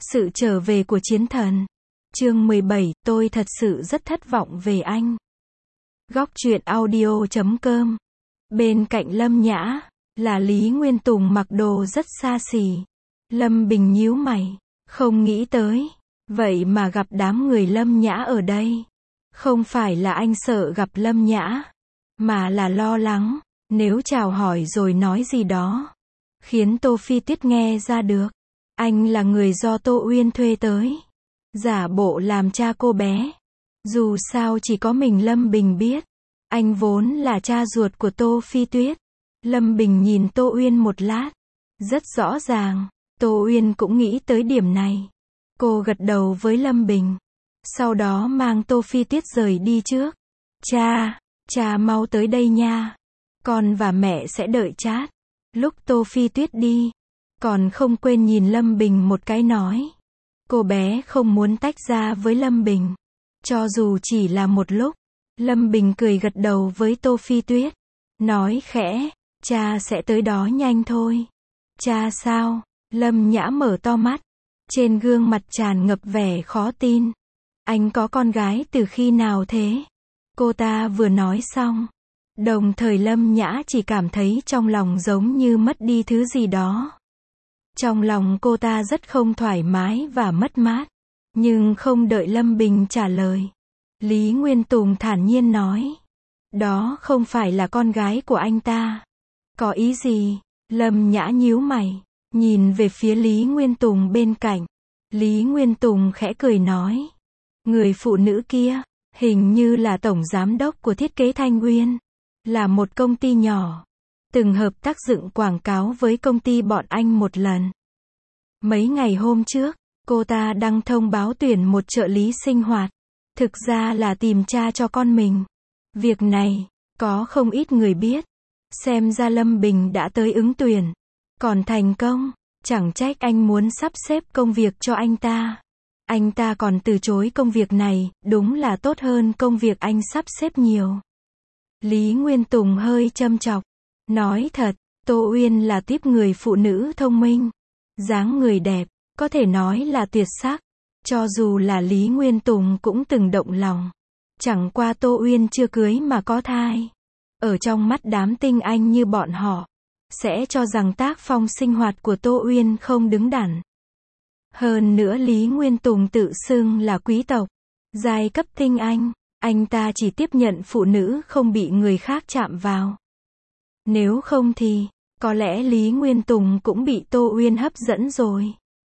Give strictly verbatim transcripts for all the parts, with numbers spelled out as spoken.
Sự trở về của chiến thần. Chương mười bảy, tôi thật sự rất thất vọng về anh. Góc truyện audio chấm com. Bên cạnh Lâm Nhã, là Lý Nguyên Tùng mặc đồ rất xa xỉ. Lâm Bình nhíu mày, không nghĩ tới. Vậy mà gặp đám người Lâm Nhã ở đây. Không phải là anh sợ gặp Lâm Nhã, mà là lo lắng, nếu chào hỏi rồi nói gì đó, khiến Tô Phi Tuyết nghe ra được. Anh là người do Tô Uyên thuê tới, giả bộ làm cha cô bé. Dù sao chỉ có mình Lâm Bình biết, anh vốn là cha ruột của Tô Phi Tuyết. Lâm Bình nhìn Tô Uyên một lát, rất rõ ràng, Tô Uyên cũng nghĩ tới điểm này. Cô gật đầu với Lâm Bình, sau đó mang Tô Phi Tuyết rời đi trước. Cha, cha mau tới đây nha, con và mẹ sẽ đợi chát. Lúc Tô Phi Tuyết đi, còn không quên nhìn Lâm Bình một cái nói. Cô bé không muốn tách ra với Lâm Bình, cho dù chỉ là một lúc. Lâm Bình cười gật đầu với Tô Phi Tuyết, nói khẽ, cha sẽ tới đó nhanh thôi. Cha sao? Lâm Nhã mở to mắt, trên gương mặt tràn ngập vẻ khó tin. Anh có con gái từ khi nào thế? Cô ta vừa nói xong, đồng thời Lâm Nhã chỉ cảm thấy trong lòng giống như mất đi thứ gì đó. Trong lòng cô ta rất không thoải mái và mất mát. Nhưng không đợi Lâm Bình trả lời, Lý Nguyên Tùng thản nhiên nói, đó không phải là con gái của anh ta. Có ý gì? Lâm Nhã nhíu mày, nhìn về phía Lý Nguyên Tùng bên cạnh. Lý Nguyên Tùng khẽ cười nói, người phụ nữ kia, hình như là tổng giám đốc của Thiết kế Thanh Nguyên, là một công ty nhỏ, từng hợp tác dựng quảng cáo với công ty bọn anh một lần. Mấy ngày hôm trước, cô ta đăng thông báo tuyển một trợ lý sinh hoạt, thực ra là tìm cha cho con mình. Việc này, có không ít người biết. Xem ra Lâm Bình đã tới ứng tuyển, còn thành công, chẳng trách anh muốn sắp xếp công việc cho anh ta. Anh ta còn từ chối công việc này, đúng là tốt hơn công việc anh sắp xếp nhiều. Lý Nguyên Tùng hơi châm chọc, nói thật, Tô Uyên là típ người phụ nữ thông minh, dáng người đẹp, có thể nói là tuyệt sắc. Cho dù là Lý Nguyên Tùng cũng từng động lòng. Chẳng qua Tô Uyên chưa cưới mà có thai. Ở trong mắt đám tinh anh như bọn họ, sẽ cho rằng tác phong sinh hoạt của Tô Uyên không đứng đắn. Hơn nữa Lý Nguyên Tùng tự xưng là quý tộc, giai cấp tinh anh, anh ta chỉ tiếp nhận phụ nữ không bị người khác chạm vào. Nếu không thì, có lẽ Lý Nguyên Tùng cũng bị Tô Uyên hấp dẫn rồi.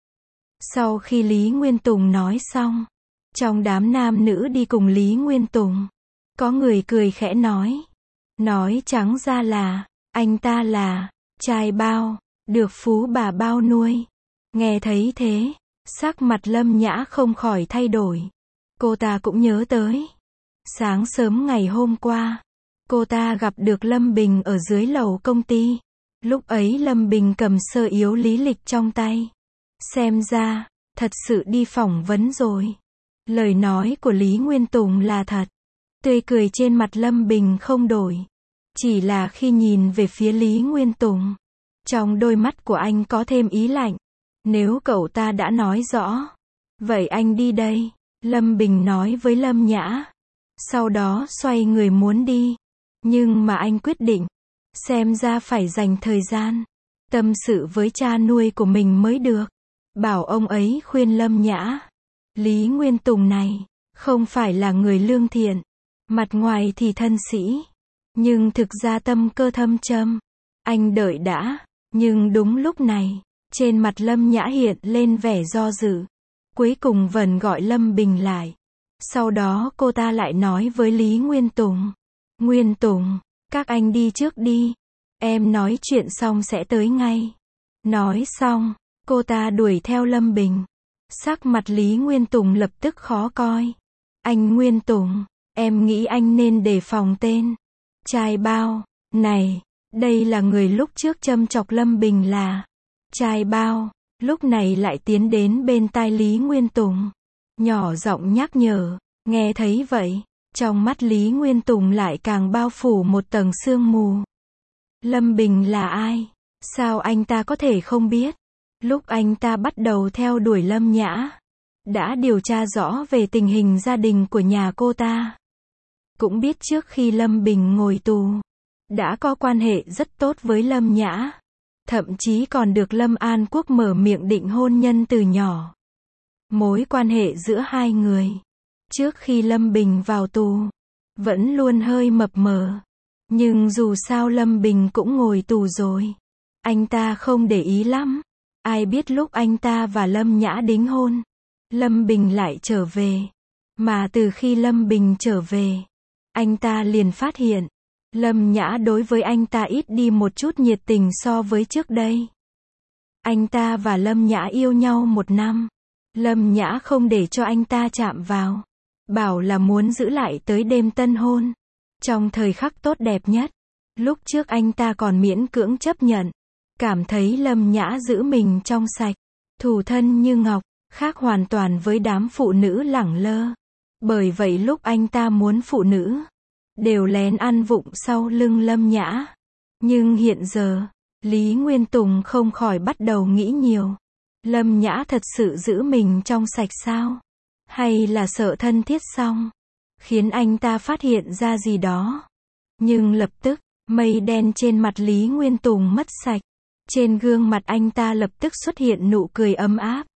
Sau khi Lý Nguyên Tùng nói xong, trong đám nam nữ đi cùng Lý Nguyên Tùng, có người cười khẽ nói. Nói trắng ra là, anh ta là trai bao, được phú bà bao nuôi. Nghe thấy thế, sắc mặt Lâm Nhã không khỏi thay đổi. Cô ta cũng nhớ tới. Sáng sớm ngày hôm qua, cô ta gặp được Lâm Bình ở dưới lầu công ty. Lúc ấy Lâm Bình cầm sơ yếu lý lịch trong tay. Xem ra, thật sự đi phỏng vấn rồi. Lời nói của Lý Nguyên Tùng là thật. Tươi cười trên mặt Lâm Bình không đổi. Chỉ là khi nhìn về phía Lý Nguyên Tùng, trong đôi mắt của anh có thêm ý lạnh. Nếu cậu ta đã nói rõ, vậy anh đi đây, Lâm Bình nói với Lâm Nhã. Sau đó xoay người muốn đi. Nhưng mà anh quyết định, xem ra phải dành thời gian, tâm sự với cha nuôi của mình mới được. Bảo ông ấy khuyên Lâm Nhã. Lý Nguyên Tùng này, không phải là người lương thiện. Mặt ngoài thì thân sĩ, nhưng thực ra tâm cơ thâm châm. Anh đợi đã, nhưng đúng lúc này, trên mặt Lâm Nhã hiện lên vẻ do dự. Cuối cùng vẫn gọi Lâm Bình lại. Sau đó cô ta lại nói với Lý Nguyên Tùng. Nguyên Tùng, các anh đi trước đi. Em nói chuyện xong sẽ tới ngay. Nói xong, cô ta đuổi theo Lâm Bình. Sắc mặt Lý Nguyên Tùng lập tức khó coi. Anh Nguyên Tùng, em nghĩ anh nên đề phòng tên trai bao này. Đây là người lúc trước châm chọc Lâm Bình là trai bao, lúc này lại tiến đến bên tai Lý Nguyên Tùng, nhỏ giọng nhắc nhở. Nghe thấy vậy, trong mắt Lý Nguyên Tùng lại càng bao phủ một tầng sương mù. Lâm Bình là ai? Sao anh ta có thể không biết? Lúc anh ta bắt đầu theo đuổi Lâm Nhã, đã điều tra rõ về tình hình gia đình của nhà cô ta. Cũng biết trước khi Lâm Bình ngồi tù, đã có quan hệ rất tốt với Lâm Nhã. Thậm chí còn được Lâm An Quốc mở miệng định hôn nhân từ nhỏ. Mối quan hệ giữa hai người, trước khi Lâm Bình vào tù, vẫn luôn hơi mập mờ. Nhưng dù sao Lâm Bình cũng ngồi tù rồi, anh ta không để ý lắm. Ai biết lúc anh ta và Lâm Nhã đính hôn, Lâm Bình lại trở về. Mà từ khi Lâm Bình trở về, anh ta liền phát hiện, Lâm Nhã đối với anh ta ít đi một chút nhiệt tình so với trước đây. Anh ta và Lâm Nhã yêu nhau một năm. Lâm Nhã không để cho anh ta chạm vào. Bảo là muốn giữ lại tới đêm tân hôn. Trong thời khắc tốt đẹp nhất. Lúc trước anh ta còn miễn cưỡng chấp nhận. Cảm thấy Lâm Nhã giữ mình trong sạch. Thủ thân như ngọc. Khác hoàn toàn với đám phụ nữ lẳng lơ. Bởi vậy lúc anh ta muốn phụ nữ, đều lén ăn vụng sau lưng Lâm Nhã. Nhưng hiện giờ, Lý Nguyên Tùng không khỏi bắt đầu nghĩ nhiều. Lâm Nhã thật sự giữ mình trong sạch sao? Hay là sợ thân thiết xong, khiến anh ta phát hiện ra gì đó? Nhưng lập tức, mây đen trên mặt Lý Nguyên Tùng mất sạch. Trên gương mặt anh ta lập tức xuất hiện nụ cười ấm áp.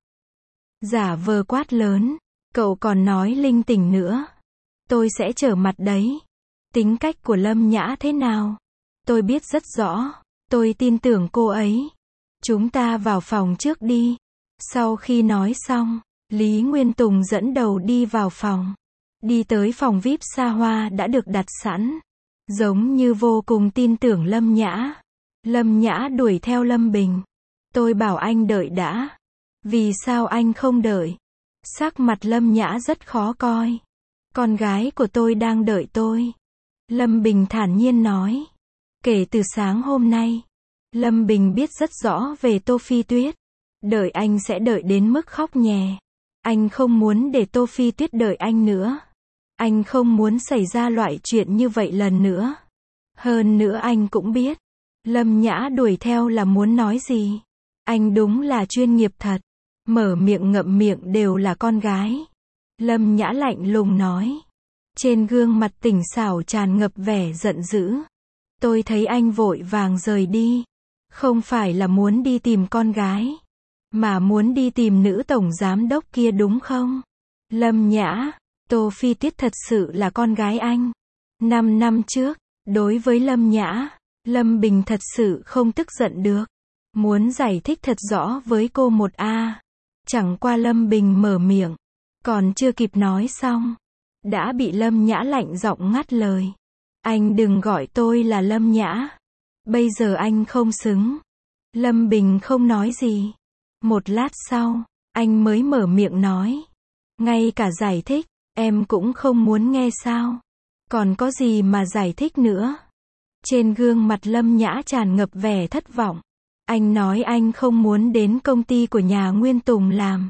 Giả vờ quát lớn, cậu còn nói linh tinh nữa. Tôi sẽ trở mặt đấy. Tính cách của Lâm Nhã thế nào? Tôi biết rất rõ. Tôi tin tưởng cô ấy. Chúng ta vào phòng trước đi. Sau khi nói xong, Lý Nguyên Tùng dẫn đầu đi vào phòng. Đi tới phòng vi ai pi xa hoa đã được đặt sẵn. Giống như vô cùng tin tưởng Lâm Nhã. Lâm Nhã đuổi theo Lâm Bình. Tôi bảo anh đợi đã. Vì sao anh không đợi? Sắc mặt Lâm Nhã rất khó coi. Con gái của tôi đang đợi tôi. Lâm Bình thản nhiên nói. Kể từ sáng hôm nay, Lâm Bình biết rất rõ về Tô Phi Tuyết. Đợi anh sẽ đợi đến mức khóc nhè. Anh không muốn để Tô Phi Tuyết đợi anh nữa. Anh không muốn xảy ra loại chuyện như vậy lần nữa. Hơn nữa anh cũng biết, Lâm Nhã đuổi theo là muốn nói gì. Anh đúng là chuyên nghiệp thật. Mở miệng ngậm miệng đều là con gái. Lâm Nhã lạnh lùng nói. Trên gương mặt tỉnh xảo tràn ngập vẻ giận dữ. Tôi thấy anh vội vàng rời đi. Không phải là muốn đi tìm con gái, mà muốn đi tìm nữ tổng giám đốc kia đúng không? Lâm Nhã, Tô Phi Tuyết thật sự là con gái anh. Năm năm trước, đối với Lâm Nhã, Lâm Bình thật sự không tức giận được. Muốn giải thích thật rõ với cô một a. Chẳng qua Lâm Bình mở miệng, còn chưa kịp nói xong, đã bị Lâm Nhã lạnh giọng ngắt lời. Anh đừng gọi tôi là Lâm Nhã. Bây giờ anh không xứng. Lâm Bình không nói gì. Một lát sau, anh mới mở miệng nói. Ngay cả giải thích, em cũng không muốn nghe sao? Còn có gì mà giải thích nữa? Trên gương mặt Lâm Nhã tràn ngập vẻ thất vọng. Anh nói anh không muốn đến công ty của nhà Nguyên Tùng làm.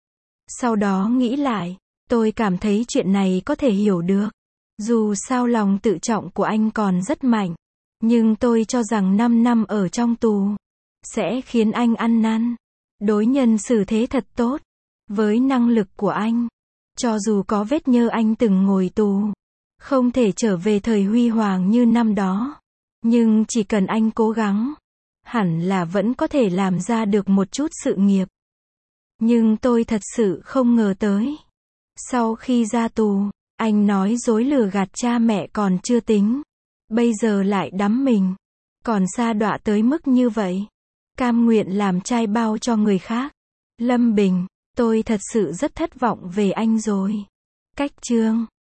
Sau đó nghĩ lại, tôi cảm thấy chuyện này có thể hiểu được. Dù sao lòng tự trọng của anh còn rất mạnh. Nhưng tôi cho rằng năm năm ở trong tù sẽ khiến anh ăn năn. Đối nhân xử thế thật tốt. Với năng lực của anh, cho dù có vết nhơ anh từng ngồi tù, không thể trở về thời huy hoàng như năm đó. Nhưng chỉ cần anh cố gắng, hẳn là vẫn có thể làm ra được một chút sự nghiệp. Nhưng tôi thật sự không ngờ tới. Sau khi ra tù, anh nói dối lừa gạt cha mẹ còn chưa tính. Bây giờ lại đắm mình. Còn sa đọa tới mức như vậy. Cam nguyện làm trai bao cho người khác. Lâm Bình, tôi thật sự rất thất vọng về anh rồi. Cách chương